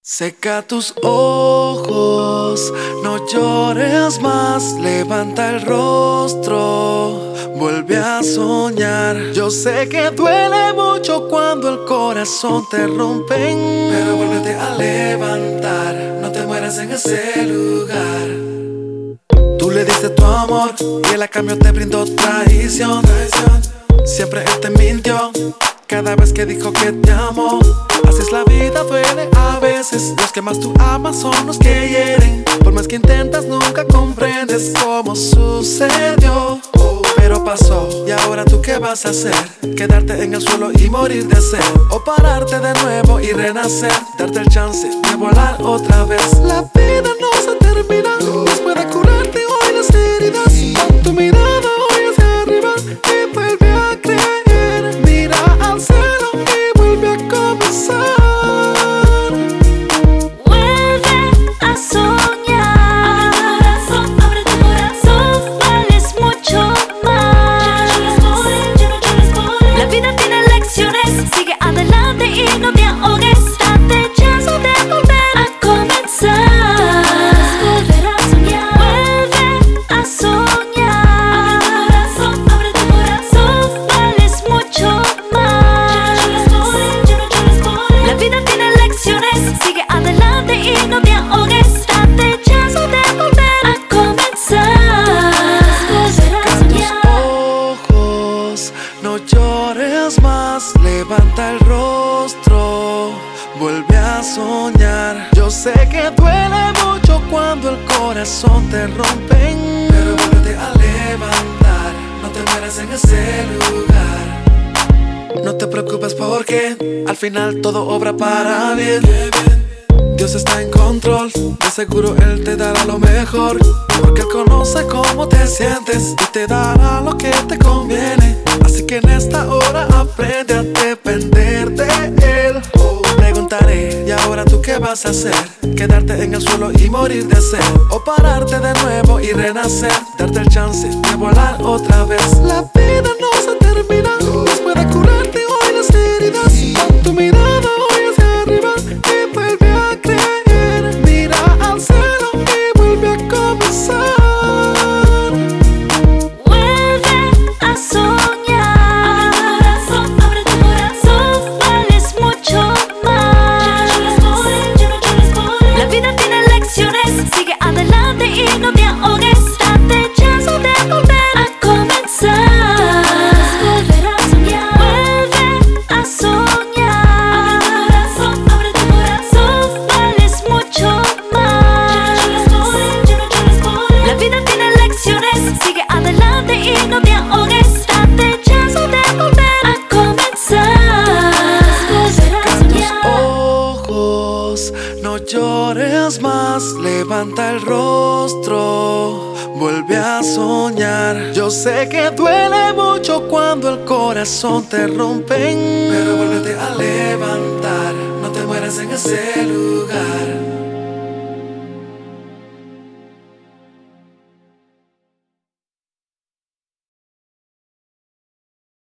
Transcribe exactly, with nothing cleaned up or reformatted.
Seca tus ojos, no llores más, levanta el rostro, vuelve a soñar. Yo sé que duele mucho cuando el corazón te rompen, pero vuélvete a levantar, no te mueras en ese lugar. Tú le diste tu amor y él a cambio te brindó traición. Siempre él te mintió cada vez que dijo que te amó. Así es la vida, duele a veces. Los que más tú amas son los que hieren. Por más que intentas nunca comprendes cómo sucedió. Pero pasó, y ahora tú qué vas a hacer? Quedarte en el suelo y morir de sed, o pararte de nuevo y renacer, darte el chance de volar otra vez. La vida no se termina, después de curarte hoy las heridas. Con tu mirada hoy hacia arriba y vuelve a creer. Mira al cielo y vuelve a comenzar. No llores más, levanta el rostro, vuelve a soñar. Yo sé que duele mucho cuando el corazón te rompen, pero vuélvete a levantar, no te mueras en ese lugar. No te preocupes porque al final todo obra para bien. Dios está en control, de seguro Él te dará lo mejor, porque Él conoce cómo te sientes y te dará lo que te conviene. Así que en esta hora aprende a depender de Él. Preguntaré, ¿y ahora tú qué vas a hacer? Quedarte en el suelo y morir de sed, o pararte de nuevo y renacer, darte el chance de volar otra vez. La vida no se termina, después de curarte hoy las heridas. Con tu mirada hoy hacia arriba y vuelve a creer. Mira al cielo y vuelve a comenzar. No llores más, levanta el rostro, vuelve a soñar. Yo sé que duele mucho cuando el corazón te rompen, pero vuélvete a levantar, no te mueras en ese lugar.